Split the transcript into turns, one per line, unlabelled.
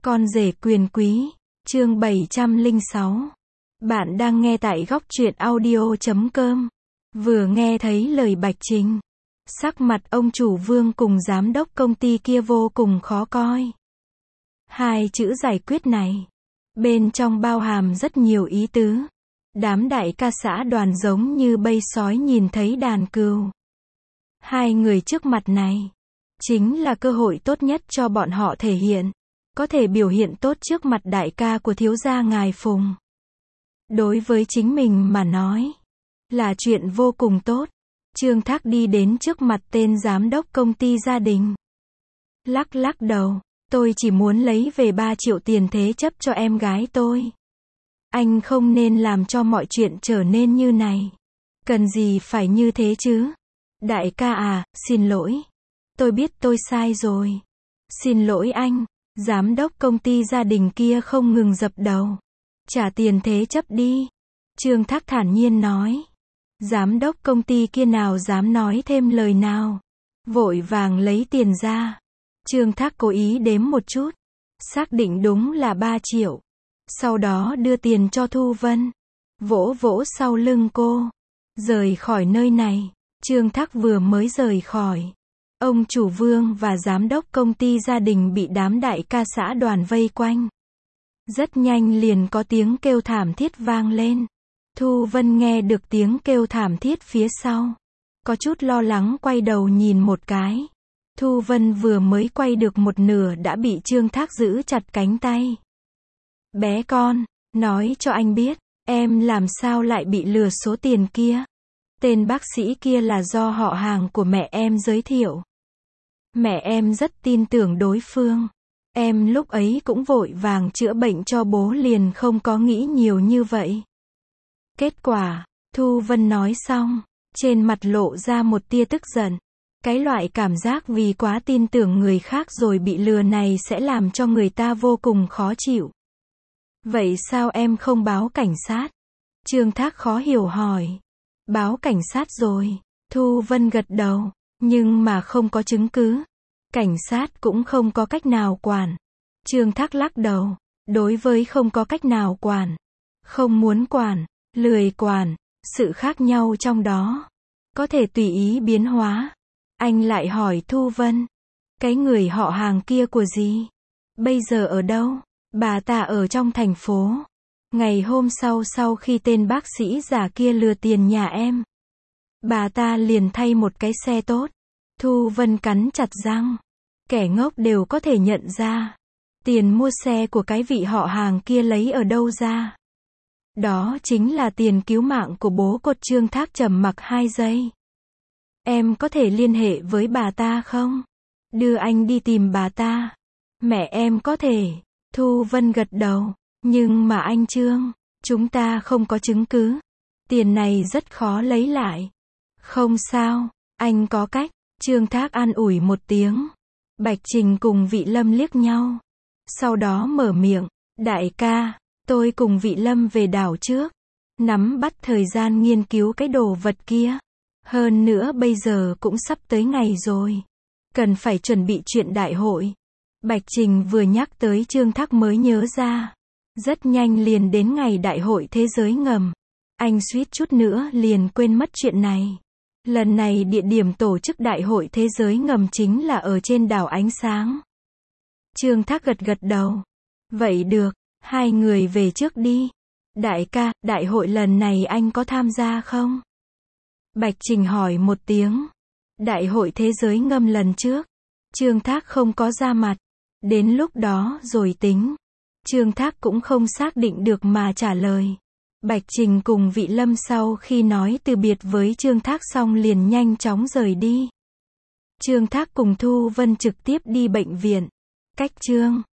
Con rể quyền quý, chương 706. Bạn đang nghe tại góc truyện audio.com. Vừa nghe thấy lời Bạch Trình, sắc mặt ông chủ Vương cùng giám đốc công ty kia vô cùng khó coi. Hai chữ giải quyết này, bên trong bao hàm rất nhiều ý tứ. Đám đại ca xã đoàn giống như bầy sói nhìn thấy đàn cừu. Hai người trước mặt này, chính là cơ hội tốt nhất cho bọn họ thể hiện. Có thể biểu hiện tốt trước mặt đại ca của thiếu gia ngài Phùng. Đối với chính mình mà nói, là chuyện vô cùng tốt. Trương Thác đi đến trước mặt tên giám đốc công ty gia đình. Lắc lắc đầu, tôi chỉ muốn lấy về 3 triệu tiền thế chấp cho em gái tôi. Anh không nên làm cho mọi chuyện trở nên như này. Cần gì phải như thế chứ? Đại ca à, xin lỗi. Tôi biết tôi sai rồi. Xin lỗi anh. Giám đốc công ty gia đình kia không ngừng dập đầu. Trả tiền thế chấp đi. Trương Thác thản nhiên nói. Giám đốc công ty kia nào dám nói thêm lời nào. Vội vàng lấy tiền ra. Trương Thác cố ý đếm một chút. Xác định đúng là 3 triệu. Sau đó đưa tiền cho Thu Vân. Vỗ vỗ sau lưng cô. Rời khỏi nơi này. Trương Thác vừa mới rời khỏi. Ông chủ Vương và giám đốc công ty gia đình bị đám đại ca xã đoàn vây quanh. Rất nhanh liền có tiếng kêu thảm thiết vang lên. Thu Vân nghe được tiếng kêu thảm thiết phía sau. Có chút lo lắng quay đầu nhìn một cái. Thu Vân vừa mới quay được một nửa đã bị Trương Thác giữ chặt cánh tay. Bé con, nói cho anh biết, em làm sao lại bị lừa số tiền kia. Tên bác sĩ kia là do họ hàng của mẹ em giới thiệu. Mẹ em rất tin tưởng đối phương. Em lúc ấy cũng vội vàng chữa bệnh cho bố liền không có nghĩ nhiều như vậy. Kết quả, Thu Vân nói xong, trên mặt lộ ra một tia tức giận. Cái loại cảm giác vì quá tin tưởng người khác rồi bị lừa này sẽ làm cho người ta vô cùng khó chịu. Vậy sao em không báo cảnh sát? Trương Thác khó hiểu hỏi. Báo cảnh sát rồi. Thu Vân gật đầu. Nhưng mà không có chứng cứ. Cảnh sát cũng không có cách nào quản. Trương Thác lắc đầu. Đối với không có cách nào quản, không muốn quản, lười quản, sự khác nhau trong đó có thể tùy ý biến hóa. Anh lại hỏi Thu Vân. Cái người họ hàng kia của gì? Bây giờ ở đâu? Bà ta ở trong thành phố. Ngày hôm sau khi tên bác sĩ già kia lừa tiền nhà em, bà ta liền thay một cái xe tốt. Thu Vân cắn chặt răng. Kẻ ngốc đều có thể nhận ra. Tiền mua xe của cái vị họ hàng kia lấy ở đâu ra? Đó chính là tiền cứu mạng của bố cột. Trương Thác trầm mặc 2 giây. Em có thể liên hệ với bà ta không? Đưa anh đi tìm bà ta. Mẹ em có thể. Thu Vân gật đầu. Nhưng mà anh Trương, chúng ta không có chứng cứ. Tiền này rất khó lấy lại. Không sao, anh có cách. Trương Thác an ủi một tiếng. Bạch Trình cùng Vị Lâm liếc nhau. Sau đó mở miệng. Đại ca, tôi cùng Vị Lâm về đảo trước. Nắm bắt thời gian nghiên cứu cái đồ vật kia. Hơn nữa bây giờ cũng sắp tới ngày rồi. Cần phải chuẩn bị chuyện đại hội. Bạch Trình vừa nhắc tới Trương Thác mới nhớ ra. Rất nhanh liền đến ngày đại hội thế giới ngầm. Anh suýt chút nữa liền quên mất chuyện này. Lần này địa điểm tổ chức đại hội thế giới ngầm chính là ở trên đảo Ánh Sáng. Trương Thác gật gật đầu. Vậy được, hai người về trước đi. Đại ca, đại hội lần này anh có tham gia không? Bạch Trình hỏi một tiếng. Đại hội thế giới ngầm lần trước, Trương Thác không có ra mặt. Đến lúc đó rồi tính. Trương Thác cũng không xác định được mà trả lời. Bạch Trình cùng Vị Lâm sau khi nói từ biệt với Trương Thác xong liền nhanh chóng rời đi. Trương Thác cùng Thu Vân trực tiếp đi bệnh viện. Cách Trương